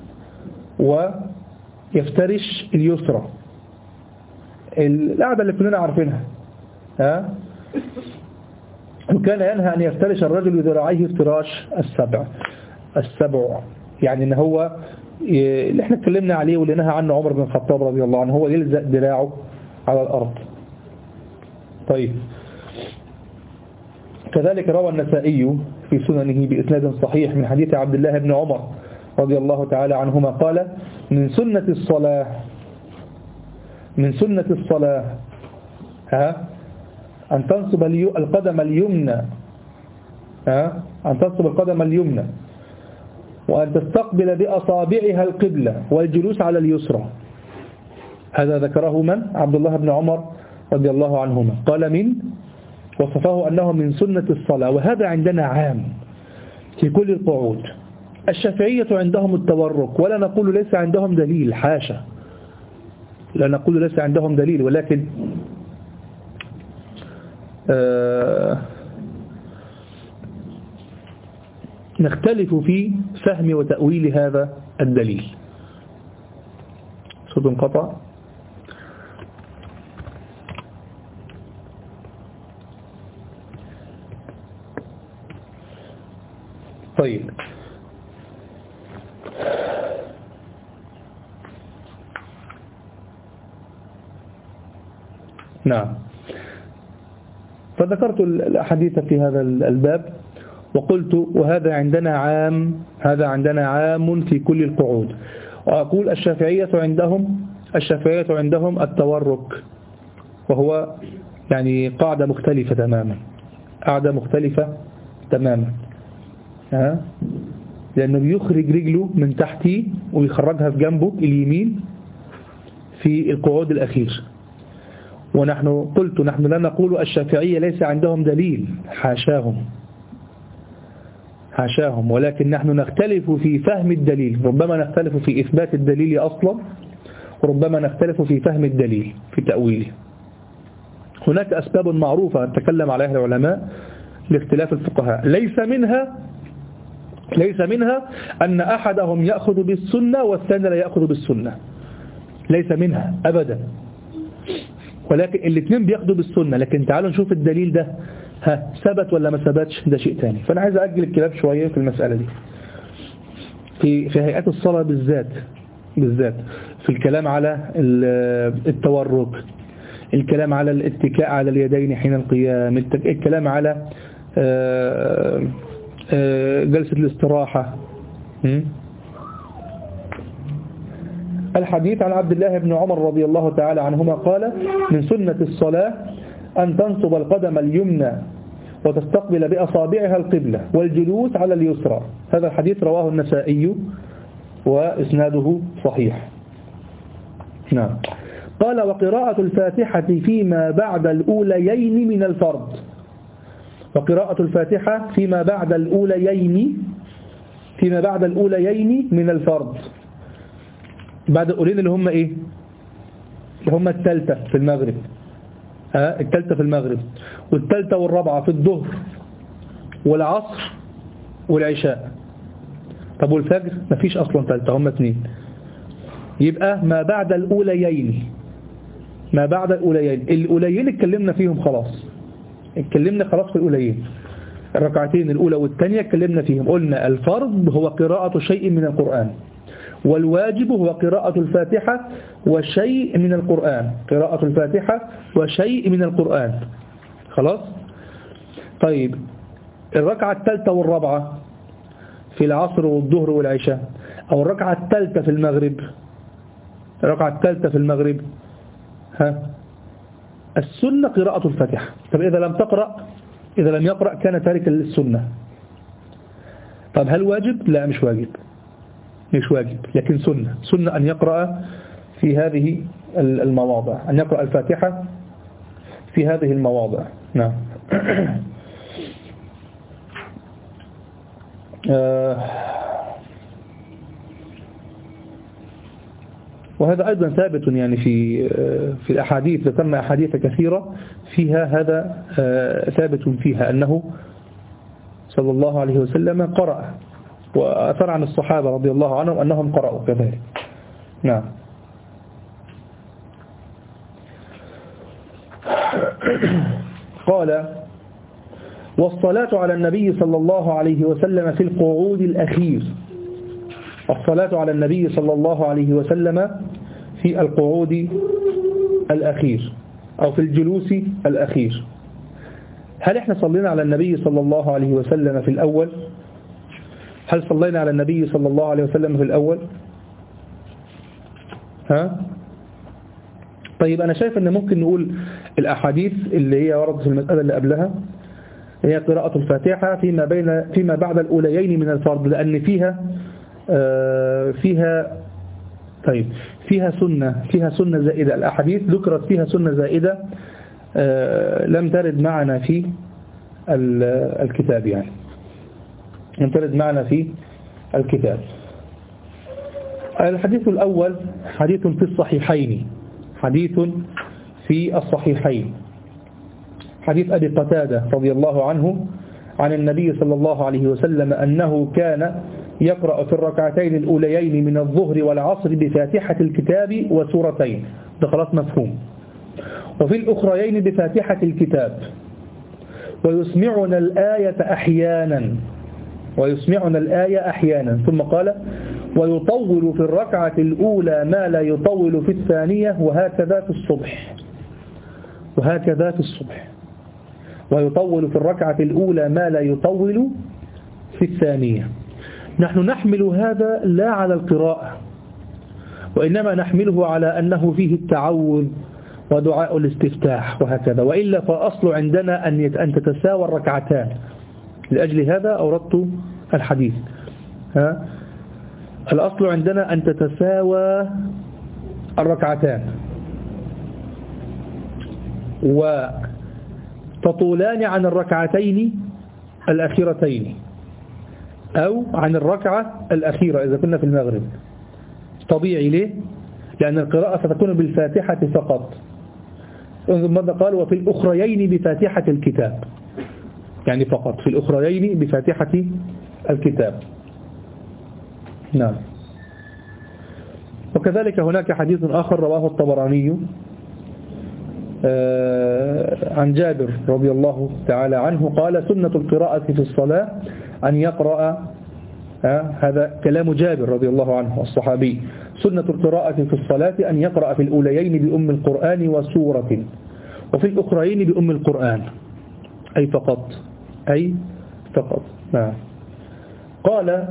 ويفترش اليسرى، القاعدة اللي كلنا عارفينها. ها؟ وكان ينهى أن يفترش الرجل ذراعيه افتراش السبع السبع يعني ان هو اللي احنا اتكلمنا عليه واللي نهى عنه عمر بن الخطاب رضي الله عنه، هو يلزق دراعه على الأرض. طيب، كذلك روى النسائي في سننه بإسناد صحيح من حديث عبد الله بن عمر رضي الله تعالى عنهما قال من سنة الصلاة من سنة الصلاة ها أن تنصب القدم اليمنى ها أن تنصب القدم اليمنى وأن تستقبل بأصابعها القبلة والجلوس على اليسرى. هذا ذكره من؟ عبد الله بن عمر رضي الله عنهما قال من وصفه أنه من سنة الصلاة، وهذا عندنا عام في كل القعود. الشافعية عندهم التورك، ولا نقول ليس عندهم دليل، حاشا، لا نقول ليس عندهم دليل، ولكن آه نختلف في فهم وتأويل هذا الدليل. صوت انقطع. طيب، نعم، فذكرت الأحاديث في هذا الباب وقلت وهذا عندنا عام هذا عندنا عام في كل القعود. وأقول الشافعية عندهم الشافعية عندهم التورك، وهو يعني قاعدة مختلفة تماما قاعدة مختلفة تماما ها؟ لأنه بيخرج رجله من تحتيه ويخرجها في جنبه اليمين في القعود الأخير. ونحن قلت نحن لا نقول الشافعية ليس عندهم دليل، حاشاهم حاشاهم ولكن نحن نختلف في فهم الدليل. ربما نختلف في إثبات الدليل أصلا، وربما نختلف في فهم الدليل في تأويله. هناك أسباب معروفة نتكلم عليها العلماء لاختلاف الفقهاء، ليس منها ليس منها أن أحدهم يأخذ بالسنة والثاني لا يأخذ بالسنة، ليس منها أبدا، ولكن الاثنين بياخدوا بالسنة. لكن تعالوا نشوف الدليل ده ها ثبت ولا ما ثبتش، ده شيء تاني. فأنا عايز أجل الكلام شوية في المسألة دي في في هيئات الصلاة بالذات بالذات في الكلام على التورك، الكلام على الاتكاء على اليدين حين القيام، الكلام على جلسة الاستراحة. الحديث عن عبد الله بن عمر رضي الله تعالى عنهما قال من سنة الصلاة أن تنصب القدم اليمنى وتستقبل بأصابعها القبلة والجلوس على اليسرى. هذا الحديث رواه النسائي وإسناده صحيح. نعم. قال وقراءة الفاتحة فيما بعد الأوليين من الفرض. وقراءة الفاتحة فيما بعد الأوليين فيما بعد الأوليين من الفرض. بعد الأولين اللي هم إيه؟ اللي هم الثالثة في المغرب ها الثالثة في المغرب والثالثة والرابعة في الظهر والعصر والعشاء. طب والفجر مفيش أصلا ثالثة، هم اثنين. يبقى ما بعد الأوليين ما بعد الأوليين الأوليين اتكلمنا فيهم خلاص اتكلمنا خلاص في الأوليين، الركعتين الأولى والثانية اتكلمنا فيهم. قلنا الفرض هو قراءة شيء من القرآن، والواجب هو قراءة الفاتحة وشيء من القرآن قراءة الفاتحة وشيء من القرآن خلاص. طيب الركعة الثالثة والرابعة في العصر والظهر والعشاء، أو الركعة الثالثة في المغرب، الركعة الثالثة في المغرب ها السنة قراءة الفاتحة. طب إذا لم تقرأ، إذا لم يقرأ كان تاركا للسنة. طب هل واجب؟ لا مش واجب، مش واجب، لكن سنة، سنة أن يقرأ في هذه المواضع، أن يقرأ الفاتحة في هذه المواضع. نعم. وهذا أيضا ثابت يعني في في الأحاديث، ذكرنا أحاديث كثيرة فيها هذا ثابت فيها أنه صلى الله عليه وسلم قرأ، وأثر عن الصحابة رضي الله عنهم أنهم قرأوا كذلك. نعم. قال والصلاة على النبي صلى الله عليه وسلم في القعود الأخير، الصلاة على النبي صلى الله عليه وسلم في القعود الأخير أو في الجلوس الأخير. هل احنا صلينا على النبي صلى الله عليه وسلم في الأول؟ هل صلينا على النبي صلى الله عليه وسلم في الأول؟ ها؟ طيب أنا شايف أن ممكن نقول الأحاديث اللي هي وردت في المسألة اللي قبلها هي قراءة الفاتحة فيما بين فيما بعد الأوليين من الفرض، لأن فيها آه فيها طيب فيها سنة فيها سنة زائدة. الأحاديث ذكرت فيها سنة زائدة آه لم ترد معنا في الكتاب، يعني لم ترد معنا في الكتاب. الحديث الأول حديث في الصحيحين، حديث في الصحيحين، حديث أبي قتادة رضي الله عنه عن النبي صلى الله عليه وسلم أنه كان يقرأ في الركعتين الأوليين من الظهر والعصر بفاتحة الكتاب وسورتين، ده خلاص مفهوم، وفي الأخريين بفاتحة الكتاب، ويسمعنا الآية أحيانا ويسمعنا الآية أحيانا ثم قال ويطول في الركعة الأولى ما لا يطول في الثانية، وهكذا في الصبح، وهكذا في الصبح، ويطول في الركعة الأولى ما لا يطول في الثانية. نحن نحمل هذا لا على القراءة، وإنما نحمله على أنه فيه التعوذ ودعاء الاستفتاح وهكذا، وإلا فأصل عندنا أن تتساوى الركعتان، لأجل هذا أوردت الحديث. ها؟ الأصل عندنا أن تتساوى الركعتان وتطولان عن الركعتين الأخيرتين أو عن الركعة الأخيرة إذا كنا في المغرب. طبيعي ليه؟ لأن القراءة ستكون بالفاتحة فقط. ماذا قال؟ وفي الأخريين بفاتحة الكتاب، يعني فقط في الأخريين بفاتحة الكتاب. نعم. وكذلك هناك حديث آخر رواه الطبراني عن جابر رضي الله تعالى عنه قال سنة القراءة في الصلاة أن يقرأ، هذا كلام جابر رضي الله عنه الصحابي، سنة القراءة في الصلاة أن يقرأ في الأوليين بأم القرآن وسورة، وفي الأخرين بأم القرآن، أي فقط، أي فقط. نعم. قال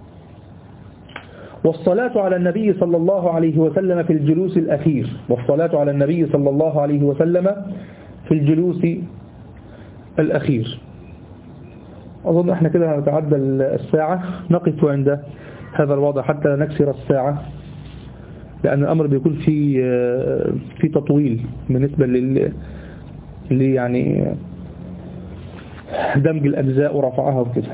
والصلاة على النبي صلى الله عليه وسلم في الجلوس الأخير، والصلاة على النبي صلى الله عليه وسلم في الجلوس الأخير. أظن احنا كده نتعدى الساعة، نقف عند هذا الوضع حتى نكسر الساعة، لأن الأمر بيكون في في تطويل بالنسبة لل يعني دمج الأجزاء ورفعها وكده.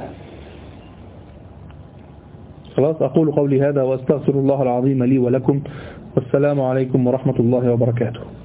خلاص، أقول قولي هذا وأستغفر الله العظيم لي ولكم، والسلام عليكم ورحمة الله وبركاته.